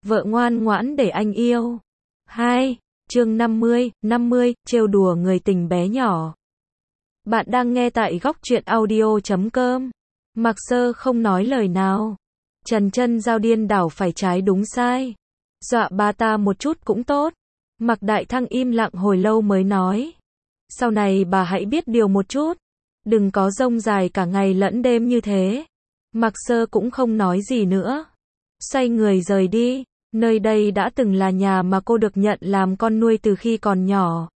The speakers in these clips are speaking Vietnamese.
Vợ ngoan ngoãn để anh yêu. 2. Chương 50, trêu đùa người tình bé nhỏ. Bạn đang nghe tại góc truyện audio.com. Mạc Sơ không nói lời nào. Trần Chân Giao điên đảo phải trái đúng sai. Dọa bà ta một chút cũng tốt. Mạc Đại Thăng im lặng hồi lâu mới nói. Sau này bà hãy biết điều một chút. Đừng có rông dài cả ngày lẫn đêm như thế. Mạc Sơ cũng không nói gì nữa. Xoay người rời đi. Nơi đây đã từng là nhà mà cô được nhận làm con nuôi từ khi còn nhỏ.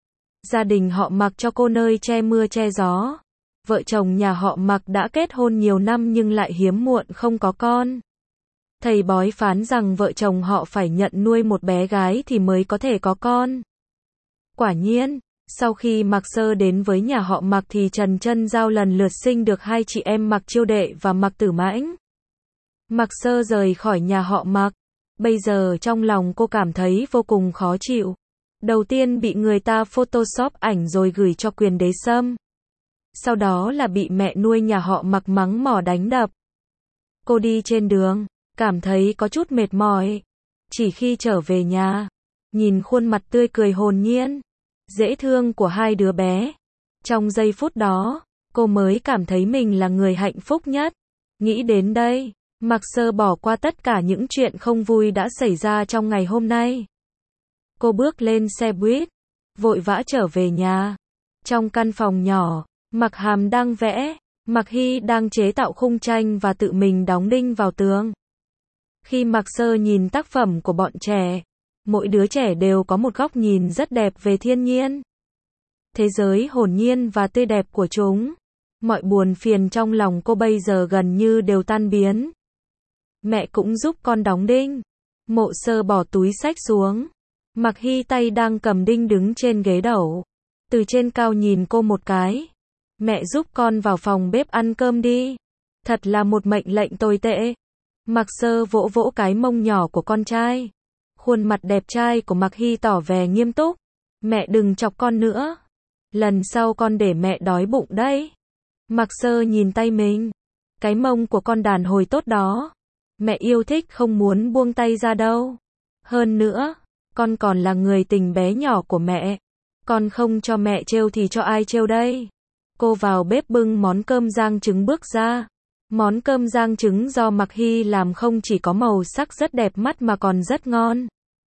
Gia đình họ Mạc cho cô nơi che mưa che gió. Vợ chồng nhà họ Mạc đã kết hôn nhiều năm nhưng lại hiếm muộn không có con. Thầy bói phán rằng vợ chồng họ phải nhận nuôi một bé gái thì mới có thể có con. Quả nhiên, sau khi Mạc Sơ đến với nhà họ Mạc thì Trần Chân Giao lần lượt sinh được hai chị em Mạc Chiêu Đệ và Mạc Tử Mãnh. Mạc Sơ rời khỏi nhà họ Mạc. Bây giờ trong lòng cô cảm thấy vô cùng khó chịu. Đầu tiên bị người ta photoshop ảnh rồi gửi cho Quyền Đế Sâm. Sau đó là bị mẹ nuôi nhà họ Mạc mắng mỏ đánh đập. Cô đi trên đường, cảm thấy có chút mệt mỏi. Chỉ khi trở về nhà, nhìn khuôn mặt tươi cười hồn nhiên, dễ thương của hai đứa bé. Trong giây phút đó, cô mới cảm thấy mình là người hạnh phúc nhất. Nghĩ đến đây, Mạc Sơ bỏ qua tất cả những chuyện không vui đã xảy ra trong ngày hôm nay. Cô bước lên xe buýt, vội vã trở về nhà. Trong căn phòng nhỏ, Mạc Hàm đang vẽ, Mạc Hy đang chế tạo khung tranh và tự mình đóng đinh vào tường. Khi Mạc Sơ nhìn tác phẩm của bọn trẻ, mỗi đứa trẻ đều có một góc nhìn rất đẹp về thiên nhiên. Thế giới hồn nhiên và tươi đẹp của chúng. Mọi buồn phiền trong lòng cô bây giờ gần như đều tan biến. Mẹ cũng giúp con đóng đinh. Mộ Sơ bỏ túi xách xuống. Mạc Hy tay đang cầm đinh đứng trên ghế đẩu. Từ trên cao nhìn cô một cái. Mẹ giúp con vào phòng bếp ăn cơm đi. Thật là một mệnh lệnh tồi tệ. Mạc Sơ vỗ vỗ cái mông nhỏ của con trai. Khuôn mặt đẹp trai của Mạc Hy tỏ vẻ nghiêm túc. Mẹ đừng chọc con nữa. Lần sau con để mẹ đói bụng đấy. Mạc Sơ nhìn tay mình. Cái mông của con đàn hồi tốt đó. Mẹ yêu thích không muốn buông tay ra đâu. Hơn nữa, con còn là người tình bé nhỏ của mẹ. Con không cho mẹ trêu thì cho ai trêu đây? Cô vào bếp bưng món cơm rang trứng bước ra. Món cơm rang trứng do Mạc Hy làm không chỉ có màu sắc rất đẹp mắt mà còn rất ngon.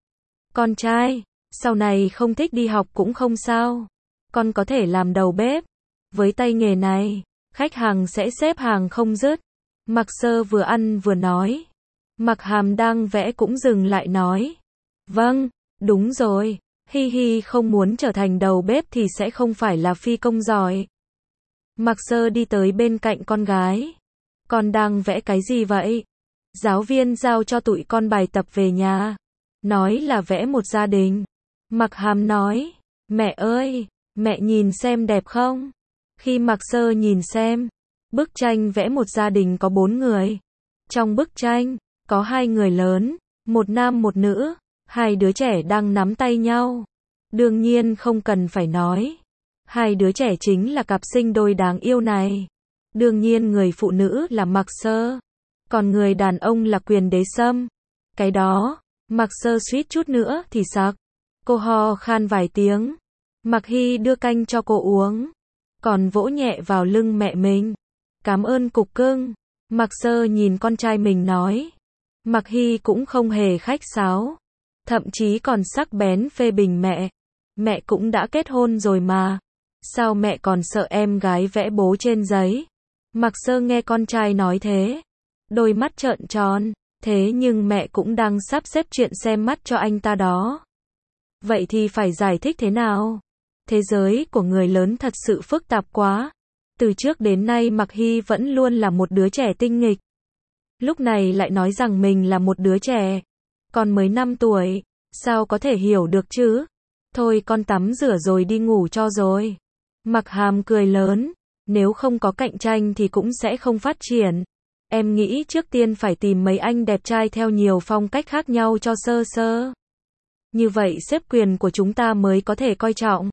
Con trai, sau này không thích đi học cũng không sao. Con có thể làm đầu bếp. Với tay nghề này, khách hàng sẽ xếp hàng không dứt. Mạc Sơ vừa ăn vừa nói. Mạc Hàm đang vẽ cũng dừng lại nói. Vâng, đúng rồi. Hi Hi không muốn trở thành đầu bếp thì sẽ không phải là phi công giỏi. Mạc Sơ đi tới bên cạnh con gái. Con đang vẽ cái gì vậy? Giáo viên giao cho tụi con bài tập về nhà. Nói là vẽ một gia đình. Mạc Hàm nói. Mẹ ơi, mẹ nhìn xem đẹp không? Khi Mạc Sơ nhìn xem, bức tranh vẽ một gia đình có 4 người. Trong bức tranh, có 2 người lớn, một nam một nữ, 2 đứa trẻ đang nắm tay nhau. Đương nhiên không cần phải nói. 2 đứa trẻ chính là cặp sinh đôi đáng yêu này. Đương nhiên người phụ nữ là Mạc Sơ. Còn người đàn ông là Quyền Đế Sâm. Cái đó, Mạc Sơ suýt chút nữa thì sặc. Cô ho khan vài tiếng. Mạc Hy đưa canh cho cô uống. Còn vỗ nhẹ vào lưng mẹ mình. Cảm ơn cục cưng. Mạc Sơ nhìn con trai mình nói. Mạc Hy cũng không hề khách sáo. Thậm chí còn sắc bén phê bình mẹ. Mẹ cũng đã kết hôn rồi mà. Sao mẹ còn sợ em gái vẽ bố trên giấy? Mạc Sơ nghe con trai nói thế. Đôi mắt trợn tròn. Thế nhưng mẹ cũng đang sắp xếp chuyện xem mắt cho anh ta đó. Vậy thì phải giải thích thế nào? Thế giới của người lớn thật sự phức tạp quá. Từ trước đến nay Mạc Hy vẫn luôn là một đứa trẻ tinh nghịch. Lúc này lại nói rằng mình là một đứa trẻ. Con mới 5 tuổi, sao có thể hiểu được chứ? Thôi con tắm rửa rồi đi ngủ cho rồi. Mạc Hàm cười lớn. Nếu không có cạnh tranh thì cũng sẽ không phát triển. Em nghĩ trước tiên phải tìm mấy anh đẹp trai theo nhiều phong cách khác nhau cho sơ sơ. Như vậy xếp quyền của chúng ta mới có thể coi trọng.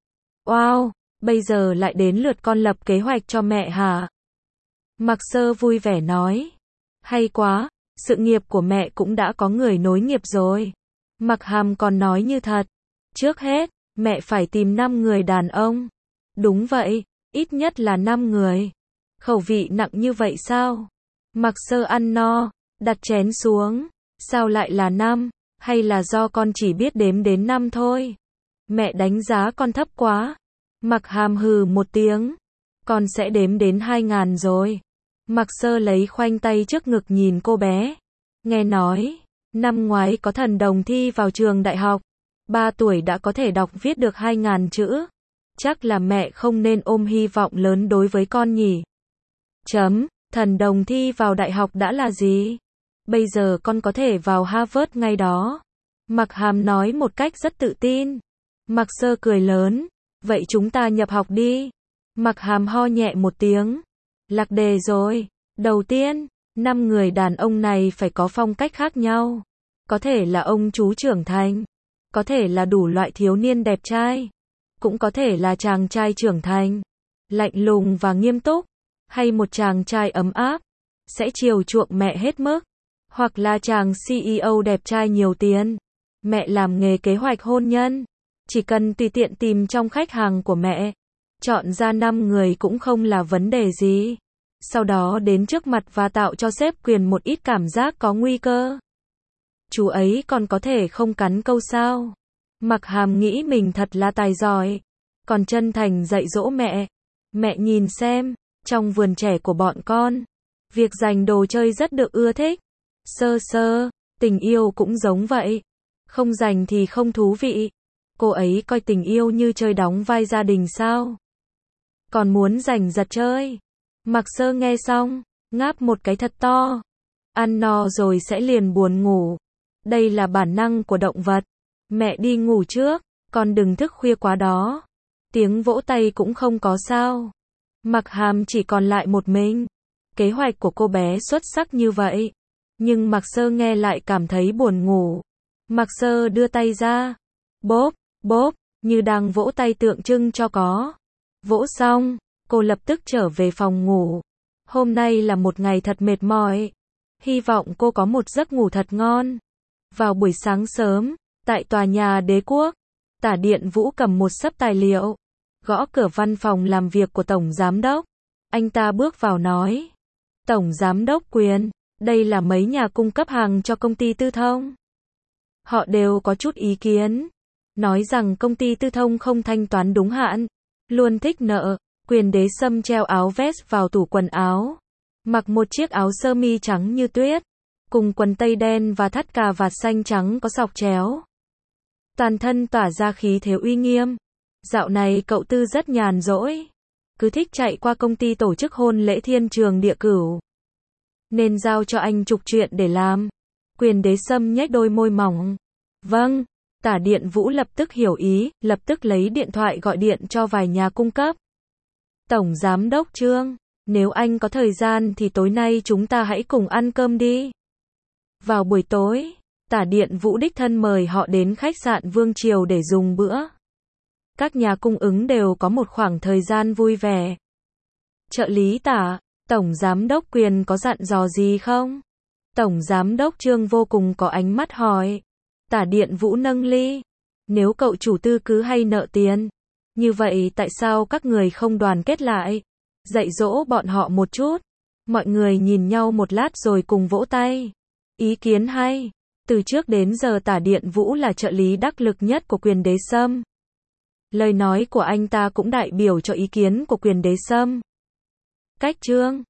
Wow, bây giờ lại đến lượt con lập kế hoạch cho mẹ hả? Mạc Sơ vui vẻ nói. Hay quá, sự nghiệp của mẹ cũng đã có người nối nghiệp rồi. Mặc Hàm còn nói như thật. Trước hết, mẹ phải tìm 5 người đàn ông. Đúng vậy, ít nhất là 5 người. Khẩu vị nặng như vậy sao? Mặc Sơ ăn no, đặt chén xuống. Sao lại là 5? Hay là do con chỉ biết đếm đến 5 thôi? Mẹ đánh giá con thấp quá. Mặc Hàm hừ một tiếng. Con sẽ đếm đến 2.000 rồi. Mặc Sơ lấy khoanh tay trước ngực nhìn cô bé. Nghe nói, năm ngoái có thần đồng thi vào trường đại học. 3 tuổi đã có thể đọc viết được 2.000 chữ. Chắc là mẹ không nên ôm hy vọng lớn đối với con nhỉ. Thần đồng thi vào đại học đã là gì? Bây giờ con có thể vào Harvard ngay đó. Mặc Hàm nói một cách rất tự tin. Mặc Sơ cười lớn. Vậy chúng ta nhập học đi. Mặc Hàm ho nhẹ một tiếng. Lạc đề rồi. Đầu tiên, 5 người đàn ông này phải có phong cách khác nhau. Có thể là ông chú trưởng thành. Có thể là đủ loại thiếu niên đẹp trai. Cũng có thể là chàng trai trưởng thành, lạnh lùng và nghiêm túc. Hay một chàng trai ấm áp, sẽ chiều chuộng mẹ hết mức. Hoặc là chàng CEO đẹp trai nhiều tiền. Mẹ làm nghề kế hoạch hôn nhân. Chỉ cần tùy tiện tìm trong khách hàng của mẹ. Chọn ra 5 người cũng không là vấn đề gì. Sau đó đến trước mặt và tạo cho sếp quyền một ít cảm giác có nguy cơ. Chú ấy còn có thể không cắn câu sao? Mặc Hàm nghĩ mình thật là tài giỏi. Còn chân thành dạy dỗ mẹ. Mẹ nhìn xem, trong vườn trẻ của bọn con, việc giành đồ chơi rất được ưa thích. Tình yêu cũng giống vậy. Không giành thì không thú vị. Cô ấy coi tình yêu như chơi đóng vai gia đình sao? Còn muốn giành giật chơi. Mặc Sơ nghe xong, ngáp một cái thật to. Ăn no rồi sẽ liền buồn ngủ. Đây là bản năng của động vật. Mẹ đi ngủ trước, con đừng thức khuya quá đó. Tiếng vỗ tay cũng không có sao. Mặc Hàm chỉ còn lại một mình. Kế hoạch của cô bé xuất sắc như vậy. Nhưng Mặc Sơ nghe lại cảm thấy buồn ngủ. Mặc Sơ đưa tay ra. Bóp, bóp, như đang vỗ tay tượng trưng cho có. Vỗ xong, cô lập tức trở về phòng ngủ. Hôm nay là một ngày thật mệt mỏi. Hy vọng cô có một giấc ngủ thật ngon. Vào buổi sáng sớm, tại tòa nhà Đế Quốc, Tả Điện Vũ cầm một xấp tài liệu, gõ cửa văn phòng làm việc của Tổng Giám đốc. Anh ta bước vào nói. Tổng Giám đốc Quyền, đây là mấy nhà cung cấp hàng cho công ty tư thông. Họ đều có chút ý kiến. Nói rằng công ty tư thông không thanh toán đúng hạn. Luôn thích nợ. Quyền Đế Sâm treo áo vest vào tủ quần áo. Mặc một chiếc áo sơ mi trắng như tuyết. Cùng quần tây đen và thắt cà vạt xanh trắng có sọc chéo. Toàn thân tỏa ra khí thế uy nghiêm. Dạo này cậu Tư rất nhàn rỗi. Cứ thích chạy qua công ty tổ chức hôn lễ thiên trường địa cửu. Nên giao cho anh chục chuyện để làm. Quyền Đế Sâm nhếch đôi môi mỏng. Vâng. Tả Điện Vũ lập tức hiểu ý, lập tức lấy điện thoại gọi điện cho vài nhà cung cấp. Tổng Giám đốc Trương, nếu anh có thời gian thì tối nay chúng ta hãy cùng ăn cơm đi. Vào buổi tối, Tả Điện Vũ đích thân mời họ đến khách sạn Vương Triều để dùng bữa. Các nhà cung ứng đều có một khoảng thời gian vui vẻ. Trợ lý Tả, Tổng Giám đốc Quyền có dặn dò gì không? Tổng Giám đốc Trương vô cùng có ánh mắt hỏi. Tả Điện Vũ nâng ly. Nếu cậu chủ Tư cứ hay nợ tiền, như vậy tại sao các người không đoàn kết lại? Dạy dỗ bọn họ một chút. Mọi người nhìn nhau một lát rồi cùng vỗ tay. Ý kiến hay. Từ trước đến giờ Tả Điện Vũ là trợ lý đắc lực nhất của Quyền Đế Sâm. Lời nói của anh ta cũng đại biểu cho ý kiến của Quyền Đế Sâm. Cách Trương,